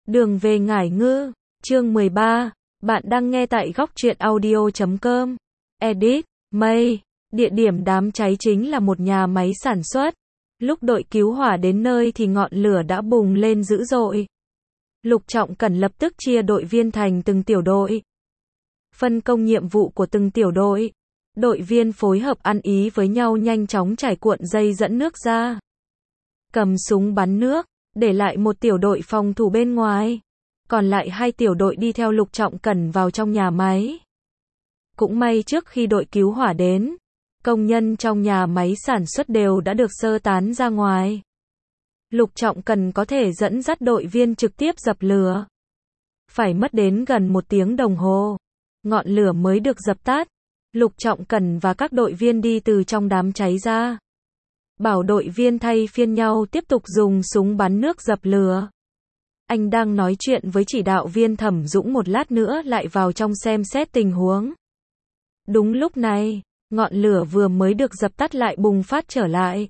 Đường về Ngải Ngư, chương 13, bạn đang nghe tại góc truyện audio.com. Edit, May, địa điểm đám cháy chính là một nhà máy sản xuất. Lúc đội cứu hỏa đến nơi thì ngọn lửa đã bùng lên dữ dội. Lục Trọng Cẩn lập tức chia đội viên thành từng tiểu đội. Phân công nhiệm vụ của từng tiểu đội. Đội viên phối hợp ăn ý với nhau nhanh chóng trải cuộn dây dẫn nước ra. Cầm súng bắn nước, để lại một tiểu đội phòng thủ bên ngoài. Còn lại hai tiểu đội đi theo Lục Trọng Cẩn vào trong nhà máy. Cũng may trước khi đội cứu hỏa đến, công nhân trong nhà máy sản xuất đều đã được sơ tán ra ngoài. Lục Trọng Cẩn có thể dẫn dắt đội viên trực tiếp dập lửa. Phải mất đến gần 1 tiếng đồng hồ, ngọn lửa mới được dập tắt. Lục Trọng Cẩn và các đội viên đi từ trong đám cháy ra. Bảo đội viên thay phiên nhau tiếp tục dùng súng bắn nước dập lửa. Anh đang nói chuyện với chỉ đạo viên Thẩm Dũng, một lát nữa lại vào trong xem xét tình huống. Đúng lúc này, ngọn lửa vừa mới được dập tắt lại bùng phát trở lại.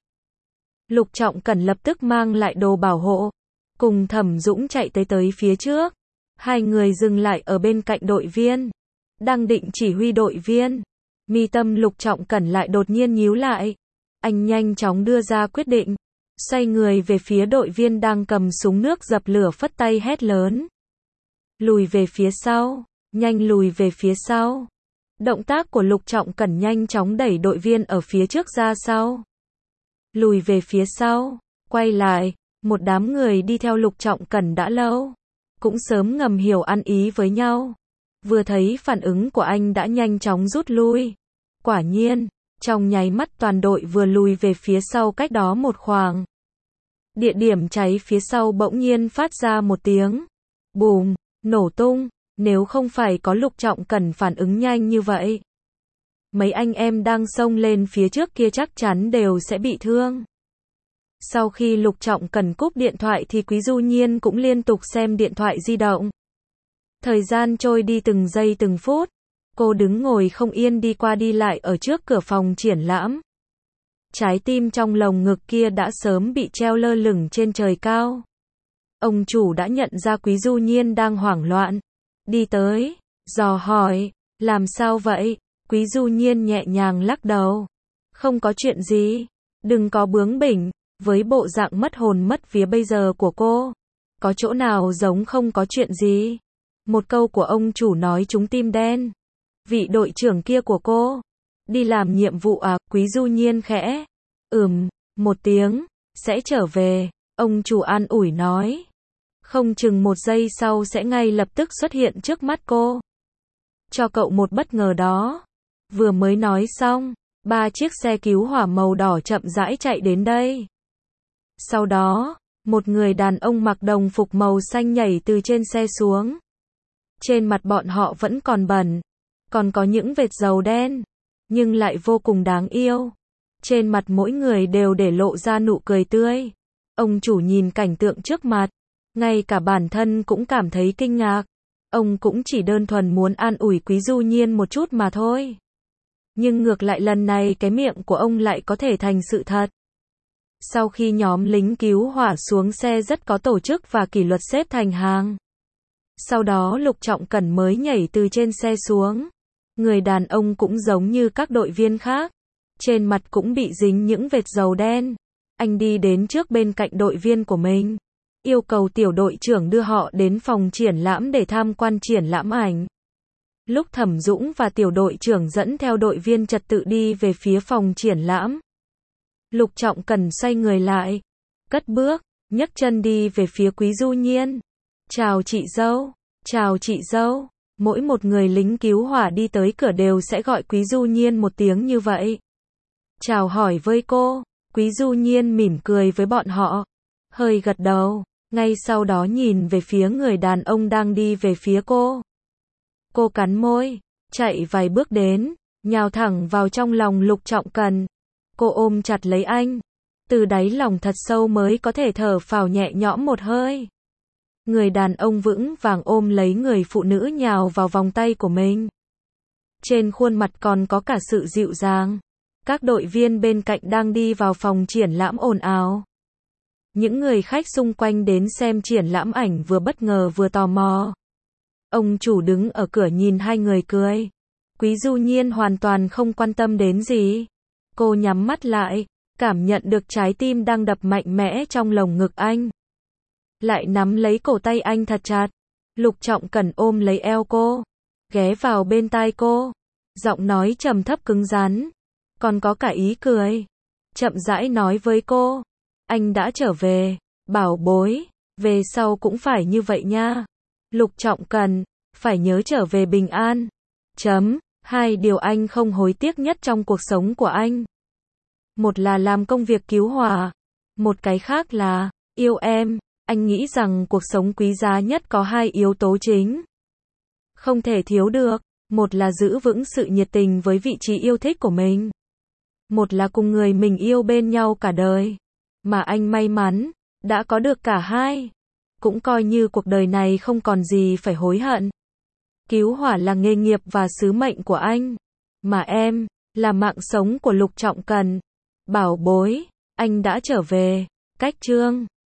Lục Trọng Cẩn lập tức mang lại đồ bảo hộ, cùng Thẩm Dũng chạy tới phía trước. Hai người dừng lại ở bên cạnh đội viên, đang định chỉ huy đội viên. Mi tâm Lục Trọng Cẩn lại đột nhiên nhíu lại. Anh nhanh chóng đưa ra quyết định, xoay người về phía đội viên đang cầm súng nước dập lửa, phất tay hét lớn. Lùi về phía sau, nhanh lùi về phía sau. Động tác của Lục Trọng Cẩn nhanh chóng đẩy đội viên ở phía trước ra sau. Lùi về phía sau, quay lại, một đám người đi theo Lục Trọng Cẩn đã lâu, cũng sớm ngầm hiểu ăn ý với nhau. Vừa thấy phản ứng của anh đã nhanh chóng rút lui. Quả nhiên, trong nháy mắt toàn đội vừa lùi về phía sau cách đó một khoảng. Địa điểm cháy phía sau bỗng nhiên phát ra một tiếng bùm, nổ tung. Nếu không phải có Lục Trọng Cẩn phản ứng nhanh như vậy, mấy anh em đang xông lên phía trước kia chắc chắn đều sẽ bị thương. Sau khi Lục Trọng Cẩn cúp điện thoại thì Quý Du Nhiên cũng liên tục xem điện thoại di động. Thời gian trôi đi từng giây từng phút. Cô đứng ngồi không yên đi qua đi lại ở trước cửa phòng triển lãm. Trái tim trong lồng ngực kia đã sớm bị treo lơ lửng trên trời cao. Ông chủ đã nhận ra Quý Du Nhiên đang hoảng loạn. Đi tới, dò hỏi, làm sao vậy? Quý Du Nhiên nhẹ nhàng lắc đầu. Không có chuyện gì, đừng có bướng bỉnh. Với bộ dạng mất hồn mất vía bây giờ của cô, có chỗ nào giống không có chuyện gì? Một câu của ông chủ nói trúng tim đen. Vị đội trưởng kia của cô, đi làm nhiệm vụ à? Quý Du Nhiên khẽ, một tiếng, sẽ trở về, ông chủ an ủi nói. Không chừng 1 giây sau sẽ ngay lập tức xuất hiện trước mắt cô. Cho cậu một bất ngờ đó. Vừa mới nói xong, 3 chiếc xe cứu hỏa màu đỏ chậm rãi chạy đến đây. Sau đó, một người đàn ông mặc đồng phục màu xanh nhảy từ trên xe xuống. Trên mặt bọn họ vẫn còn bẩn, còn có những vệt dầu đen, nhưng lại vô cùng đáng yêu. Trên mặt mỗi người đều để lộ ra nụ cười tươi. Ông chủ nhìn cảnh tượng trước mặt, ngay cả bản thân cũng cảm thấy kinh ngạc. Ông cũng chỉ đơn thuần muốn an ủi Quý Du Nhiên một chút mà thôi. Nhưng ngược lại lần này cái miệng của ông lại có thể thành sự thật. Sau khi nhóm lính cứu hỏa xuống xe rất có tổ chức và kỷ luật xếp thành hàng. Sau đó Lục Trọng Cẩn mới nhảy từ trên xe xuống. Người đàn ông cũng giống như các đội viên khác, trên mặt cũng bị dính những vệt dầu đen. Anh đi đến trước bên cạnh đội viên của mình, yêu cầu tiểu đội trưởng đưa họ đến phòng triển lãm để tham quan triển lãm ảnh. Lúc Thẩm Dũng và tiểu đội trưởng dẫn theo đội viên trật tự đi về phía phòng triển lãm, Lục Trọng Cẩn xoay người lại, cất bước, nhấc chân đi về phía Quý Du Nhiên. Chào chị dâu, chào chị dâu. Mỗi một người lính cứu hỏa đi tới cửa đều sẽ gọi Quý Du Nhiên một tiếng như vậy. Chào hỏi với cô. Quý Du Nhiên mỉm cười với bọn họ, hơi gật đầu, ngay sau đó nhìn về phía người đàn ông đang đi về phía cô. Cô cắn môi, chạy vài bước đến, nhào thẳng vào trong lòng Lục Trọng Cẩn. Cô ôm chặt lấy anh, từ đáy lòng thật sâu mới có thể thở phào nhẹ nhõm một hơi. Người đàn ông vững vàng ôm lấy người phụ nữ nhào vào vòng tay của mình. Trên khuôn mặt còn có cả sự dịu dàng. Các đội viên bên cạnh đang đi vào phòng triển lãm ồn ào. Những người khách xung quanh đến xem triển lãm ảnh vừa bất ngờ vừa tò mò. Ông chủ đứng ở cửa nhìn hai người cười. Quý Du Nhiên hoàn toàn không quan tâm đến gì. Cô nhắm mắt lại, cảm nhận được trái tim đang đập mạnh mẽ trong lồng ngực anh. Lại nắm lấy cổ tay anh thật chặt. Lục Trọng Cẩn ôm lấy eo cô, ghé vào bên tai cô, giọng nói trầm thấp cứng rắn, còn có cả ý cười. Chậm rãi nói với cô, anh đã trở về, bảo bối, về sau cũng phải như vậy nha. Lục Trọng Cẩn, phải nhớ trở về bình an. Hai điều anh không hối tiếc nhất trong cuộc sống của anh. Một là làm công việc cứu hỏa, một cái khác là yêu em. Anh nghĩ rằng cuộc sống quý giá nhất có hai yếu tố chính, không thể thiếu được. Một là giữ vững sự nhiệt tình với vị trí yêu thích của mình. Một là cùng người mình yêu bên nhau cả đời. Mà anh may mắn, đã có được cả hai. Cũng coi như cuộc đời này không còn gì phải hối hận. Cứu hỏa là nghề nghiệp và sứ mệnh của anh. Mà em, là mạng sống của Lục Trọng Cẩn. Bảo bối, anh đã trở về. Cách chương